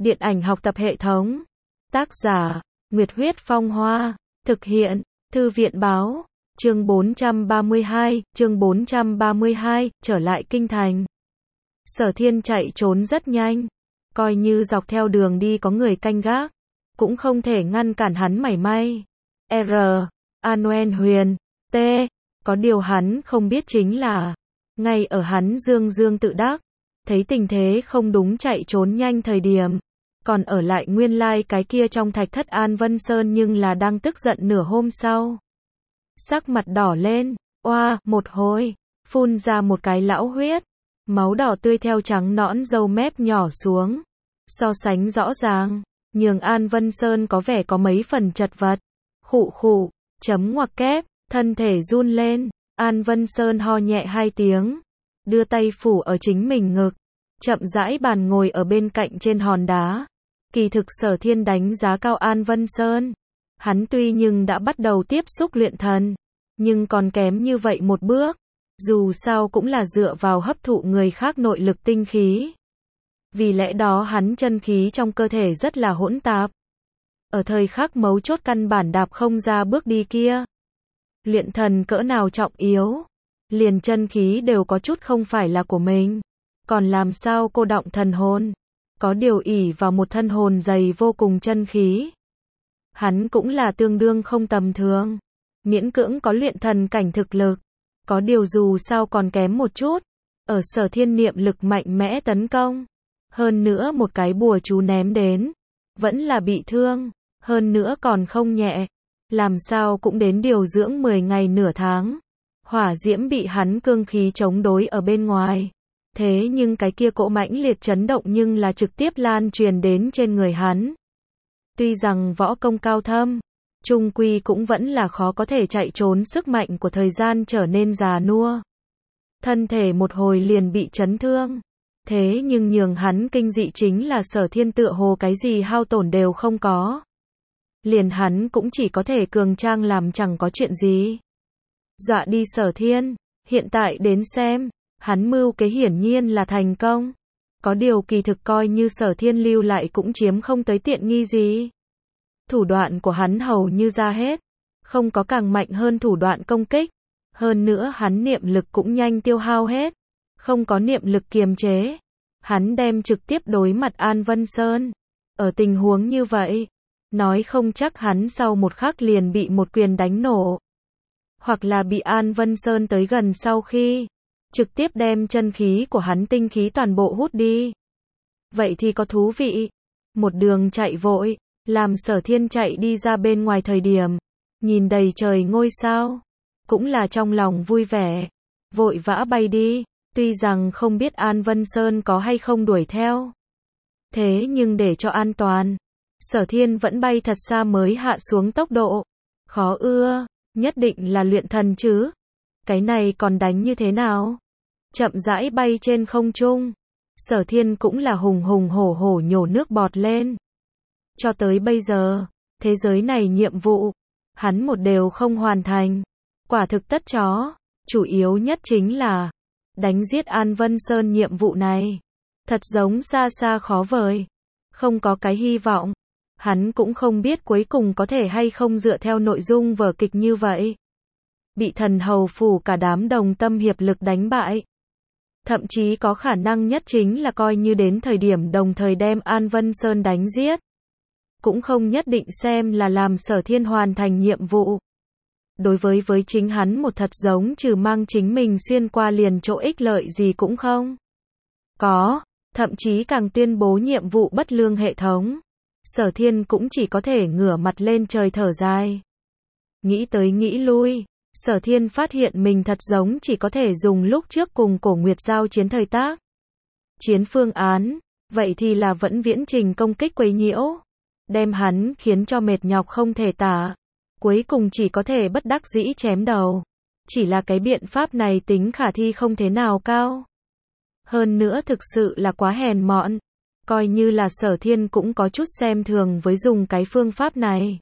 Điện ảnh học tập hệ thống. Tác giả, Nguyệt Huyết Phong Hoa. Thực hiện, Thư viện Báo. Chương 432, trở lại kinh thành. Sở Thiên chạy trốn rất nhanh. Coi như dọc theo đường đi có người canh gác, cũng không thể ngăn cản hắn mảy may. An Nguyen Huyền, T. Có điều hắn không biết chính là, ngay ở hắn dương dương tự đắc, thấy tình thế không đúng chạy trốn nhanh thời điểm, còn ở lại nguyên lai cái kia trong thạch thất An Vân Sơn nhưng là đang tức giận nửa hôm sau. Sắc mặt đỏ lên, oa, một hồi, phun ra một cái lão huyết, máu đỏ tươi theo trắng nõn râu mép nhỏ xuống. So sánh rõ ràng, nhường An Vân Sơn có vẻ có mấy phần chật vật. Khụ khụ, chấm ngoặc kép, thân thể run lên, An Vân Sơn ho nhẹ hai tiếng, đưa tay phủ ở chính mình ngực, chậm rãi bàn ngồi ở bên cạnh trên hòn đá. Kỳ thực Sở Thiên đánh giá cao An Vân Sơn. Hắn tuy nhưng đã bắt đầu tiếp xúc luyện thần, nhưng còn kém như vậy một bước. Dù sao cũng là dựa vào hấp thụ người khác nội lực tinh khí. Vì lẽ đó hắn chân khí trong cơ thể rất là hỗn tạp. Ở thời khắc mấu chốt căn bản đạp không ra bước đi kia. Luyện thần cỡ nào trọng yếu, liền chân khí đều có chút không phải là của mình. Còn làm sao cô đọng thần hồn, có điều ỷ vào một thân hồn dày vô cùng chân khí. Hắn cũng là tương đương không tầm thường, miễn cưỡng có luyện thần cảnh thực lực. Có điều dù sao còn kém một chút, ở Sở Thiên niệm lực mạnh mẽ tấn công. Hơn nữa một cái bùa chú ném đến, vẫn là bị thương, hơn nữa còn không nhẹ. Làm sao cũng đến điều dưỡng 10 ngày nửa tháng. Hỏa diễm bị hắn cương khí chống đối ở bên ngoài. Thế nhưng cái kia cỗ mãnh liệt chấn động nhưng là trực tiếp lan truyền đến trên người hắn. Tuy rằng võ công cao thâm, chung quy cũng vẫn là khó có thể chạy trốn sức mạnh của thời gian trở nên già nua. Thân thể một hồi liền bị chấn thương. Thế nhưng nhường hắn kinh dị chính là Sở Thiên tựa hồ cái gì hao tổn đều không có. Liền hắn cũng chỉ có thể cường trang làm chẳng có chuyện gì. Dọa đi Sở Thiên, hiện tại đến xem, hắn mưu kế hiển nhiên là thành công. Có điều kỳ thực coi như Sở Thiên lưu lại cũng chiếm không tới tiện nghi gì. Thủ đoạn của hắn hầu như ra hết, không có càng mạnh hơn thủ đoạn công kích. Hơn nữa hắn niệm lực cũng nhanh tiêu hao hết, không có niệm lực kiềm chế. Hắn đem trực tiếp đối mặt An Vân Sơn. Ở tình huống như vậy, nói không chắc hắn sau một khắc liền bị một quyền đánh nổ. Hoặc là bị An Vân Sơn tới gần sau khi, trực tiếp đem chân khí của hắn tinh khí toàn bộ hút đi. Vậy thì có thú vị. Một đường chạy vội, làm Sở Thiên chạy đi ra bên ngoài thời điểm, nhìn đầy trời ngôi sao, cũng là trong lòng vui vẻ, vội vã bay đi, tuy rằng không biết An Vân Sơn có hay không đuổi theo. Thế nhưng để cho an toàn, Sở Thiên vẫn bay thật xa mới hạ xuống tốc độ. Khó ưa, nhất định là luyện thần chứ. Cái này còn đánh như thế nào? Chậm rãi bay trên không trung, Sở Thiên cũng là hùng hùng hổ hổ nhổ nước bọt lên. Cho tới bây giờ, thế giới này nhiệm vụ, hắn một đều không hoàn thành. Quả thực tất chó, chủ yếu nhất chính là đánh giết An Vân Sơn nhiệm vụ này. Thật giống xa xa khó vời, không có cái hy vọng. Hắn cũng không biết cuối cùng có thể hay không dựa theo nội dung vở kịch như vậy. Bị thần hầu phủ cả đám đồng tâm hiệp lực đánh bại. Thậm chí có khả năng nhất chính là coi như đến thời điểm đồng thời đem An Vân Sơn đánh giết. Cũng không nhất định xem là làm Sở Thiên hoàn thành nhiệm vụ. Đối với chính hắn một thật giống trừ mang chính mình xuyên qua liền chỗ ích lợi gì cũng không có, thậm chí càng tuyên bố nhiệm vụ bất lương hệ thống. Sở Thiên cũng chỉ có thể ngửa mặt lên trời thở dài. Nghĩ tới nghĩ lui, Sở Thiên phát hiện mình thật giống chỉ có thể dùng lúc trước cùng Cổ Nguyệt giao chiến thời tác. Chiến phương án, vậy thì là vẫn viễn trình công kích quấy nhiễu, đem hắn khiến cho mệt nhọc không thể tả. Cuối cùng chỉ có thể bất đắc dĩ chém đầu. Chỉ là cái biện pháp này tính khả thi không thế nào cao. Hơn nữa thực sự là quá hèn mọn. Coi như là Sở Thiên cũng có chút xem thường với dùng cái phương pháp này.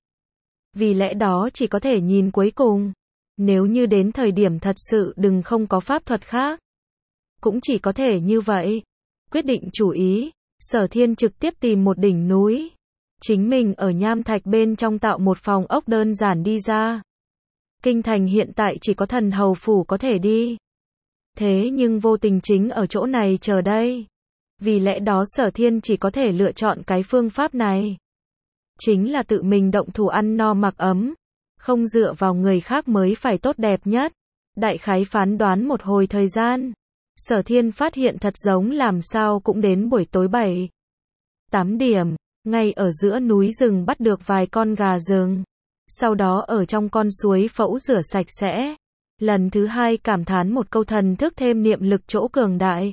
Vì lẽ đó chỉ có thể nhìn cuối cùng. Nếu như đến thời điểm thật sự đừng không có pháp thuật khác, cũng chỉ có thể như vậy. Quyết định chủ ý, Sở Thiên trực tiếp tìm một đỉnh núi. Chính mình ở nham thạch bên trong tạo một phòng ốc đơn giản đi ra. Kinh thành hiện tại chỉ có thần hầu phủ có thể đi. Thế nhưng vô tình chính ở chỗ này chờ đây. Vì lẽ đó Sở Thiên chỉ có thể lựa chọn cái phương pháp này. Chính là tự mình động thủ ăn no mặc ấm. Không dựa vào người khác mới phải tốt đẹp nhất. Đại khái phán đoán một hồi thời gian. Sở Thiên phát hiện thật giống làm sao cũng đến buổi tối 7-8 điểm. Ngay ở giữa núi rừng bắt được vài con gà rừng. Sau đó ở trong con suối phẫu rửa sạch sẽ. Lần thứ hai cảm thán một câu thần thức thêm niệm lực chỗ cường đại.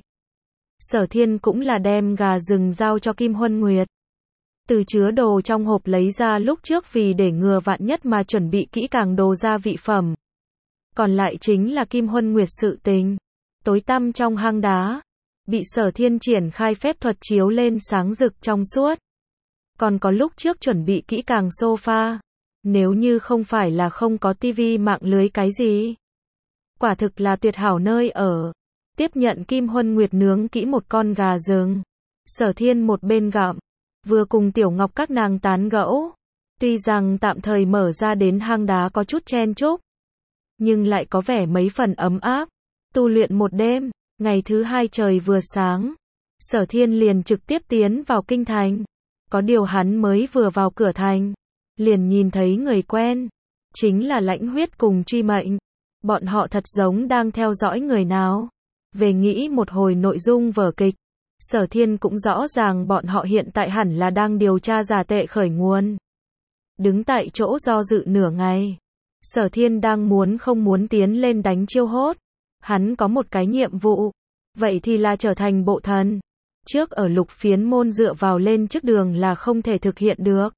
Sở Thiên cũng là đem gà rừng giao cho Kim Huân Nguyệt. Từ chứa đồ trong hộp lấy ra lúc trước vì để ngừa vạn nhất mà chuẩn bị kỹ càng đồ gia vị phẩm. Còn lại chính là Kim Huân Nguyệt sự tình. Tối tăm trong hang đá. Bị Sở Thiên triển khai phép thuật chiếu lên sáng rực trong suốt. Còn có lúc trước chuẩn bị kỹ càng sofa. Nếu như không phải là không có tivi mạng lưới cái gì. Quả thực là tuyệt hảo nơi ở. Tiếp nhận Kim Huân Nguyệt nướng kỹ một con gà rừng. Sở Thiên một bên gặm. Vừa cùng Tiểu Ngọc các nàng tán gẫu. Tuy rằng tạm thời mở ra đến hang đá có chút chen chúc. Nhưng lại có vẻ mấy phần ấm áp. Tu luyện một đêm. Ngày thứ hai trời vừa sáng. Sở Thiên liền trực tiếp tiến vào kinh thành. Có điều hắn mới vừa vào cửa thành. Liền nhìn thấy người quen. Chính là Lãnh Huyết cùng Truy Mệnh. Bọn họ thật giống đang theo dõi người nào. Về nghĩ một hồi nội dung vở kịch. Sở Thiên cũng rõ ràng bọn họ hiện tại hẳn là đang điều tra giả tệ khởi nguồn. Đứng tại chỗ do dự nửa ngày. Sở Thiên đang muốn không muốn tiến lên đánh chiêu hốt. Hắn có một cái nhiệm vụ. Vậy thì là trở thành bộ thần. Trước ở Lục Phiến Môn dựa vào lên trước đường là không thể thực hiện được.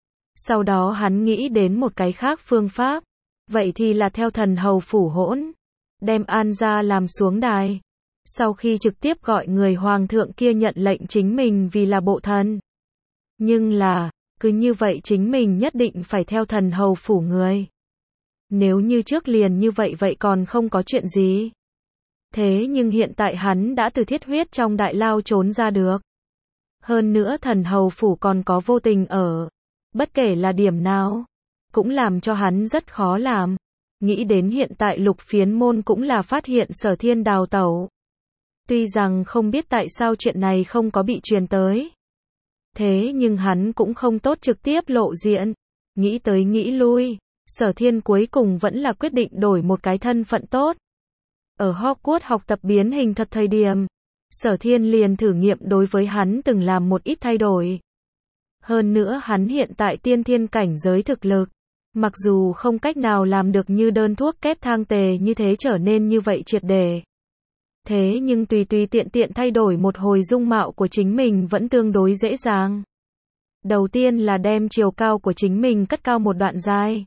Sau đó hắn nghĩ đến một cái khác phương pháp. Vậy thì là theo thần hầu phủ hỗn. Đem An gia làm xuống đài. Sau khi trực tiếp gọi người hoàng thượng kia nhận lệnh chính mình vì là bộ thần. Nhưng là, cứ như vậy chính mình nhất định phải theo thần hầu phủ người. Nếu như trước liền như vậy vậy còn không có chuyện gì. Thế nhưng hiện tại hắn đã từ thiết huyết trong đại lao trốn ra được. Hơn nữa thần hầu phủ còn có vô tình ở. Bất kể là điểm nào, cũng làm cho hắn rất khó làm. Nghĩ đến hiện tại Lục Phiến Môn cũng là phát hiện Sở Thiên đào tẩu. Tuy rằng không biết tại sao chuyện này không có bị truyền tới. Thế nhưng hắn cũng không tốt trực tiếp lộ diện. Nghĩ tới nghĩ lui, Sở Thiên cuối cùng vẫn là quyết định đổi một cái thân phận tốt. Ở Hogwarts học tập biến hình thật thời điểm, Sở Thiên liền thử nghiệm đối với hắn từng làm một ít thay đổi. Hơn nữa hắn hiện tại tiên thiên cảnh giới thực lực. Mặc dù không cách nào làm được như đơn thuốc kép thang tề như thế trở nên như vậy triệt để. Thế nhưng tùy tiện tiện thay đổi một hồi dung mạo của chính mình vẫn tương đối dễ dàng. Đầu tiên là đem chiều cao của chính mình cất cao một đoạn dài.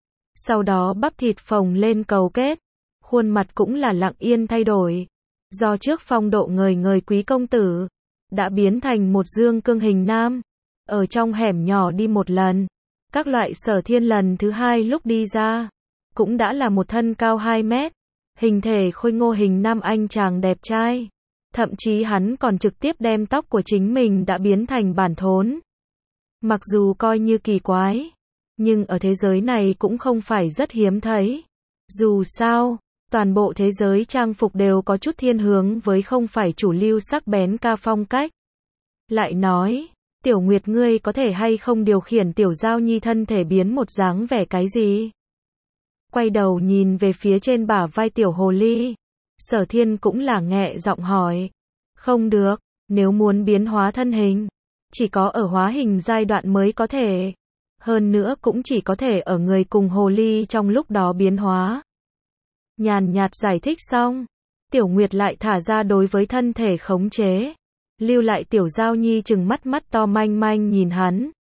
Sau đó bắp thịt phồng lên cầu kết. Khuôn mặt cũng là lặng yên thay đổi. Do trước phong độ ngời quý công tử, đã biến thành một dương cương hình nam. Ở trong hẻm nhỏ đi một lần. Các loại Sở Thiên lần thứ hai lúc đi ra. Cũng đã là một thân cao 2 mét. Hình thể khôi ngô hình nam anh chàng đẹp trai. Thậm chí hắn còn trực tiếp đem tóc của chính mình đã biến thành bản thốn. Mặc dù coi như kỳ quái. Nhưng ở thế giới này cũng không phải rất hiếm thấy. Dù sao, toàn bộ thế giới trang phục đều có chút thiên hướng với không phải chủ lưu sắc bén ca phong cách. Lại nói, Tiểu Nguyệt ngươi có thể hay không điều khiển Tiểu Giao Nhi thân thể biến một dáng vẻ cái gì? Quay đầu nhìn về phía trên bả vai Tiểu Hồ Ly. Sở Thiên cũng là nghẹ giọng hỏi. Không được, nếu muốn biến hóa thân hình, chỉ có ở hóa hình giai đoạn mới có thể. Hơn nữa cũng chỉ có thể ở người cùng Hồ Ly trong lúc đó biến hóa. Nhàn nhạt giải thích xong, Tiểu Nguyệt lại thả ra đối với thân thể khống chế. Lưu lại Tiểu Giao Nhi chừng mắt to manh manh nhìn hắn.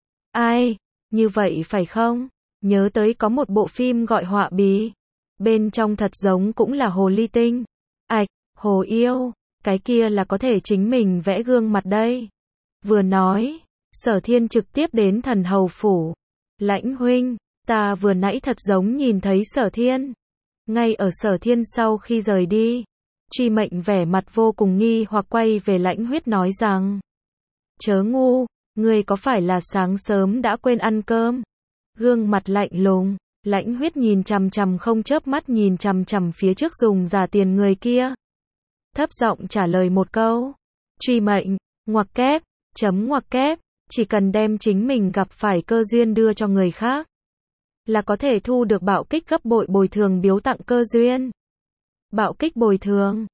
Ai, như vậy phải không? Nhớ tới có một bộ phim gọi Họa Bí. Bên trong thật giống cũng là hồ ly tinh. Ảch, hồ yêu, cái kia là có thể chính mình vẽ gương mặt đây. Vừa nói, Sở Thiên trực tiếp đến thần hầu phủ. Lãnh huynh, ta vừa nãy thật giống nhìn thấy Sở Thiên. Ngay ở Sở Thiên sau khi rời đi, Truy Mệnh vẻ mặt vô cùng nghi hoặc quay về Lãnh Huyết nói rằng. Chớ ngu, ngươi có phải là sáng sớm đã quên ăn cơm? Gương mặt lạnh lùng, Lãnh Huyết nhìn chằm chằm không chớp mắt nhìn chằm chằm phía trước dùng giả tiền người kia. Thấp giọng trả lời một câu. Truy mệnh, ngoặc kép, chấm ngoặc kép, chỉ cần đem chính mình gặp phải cơ duyên đưa cho người khác, là có thể thu được bạo kích gấp bội bồi thường biếu tặng cơ duyên. Bạo kích bồi thường.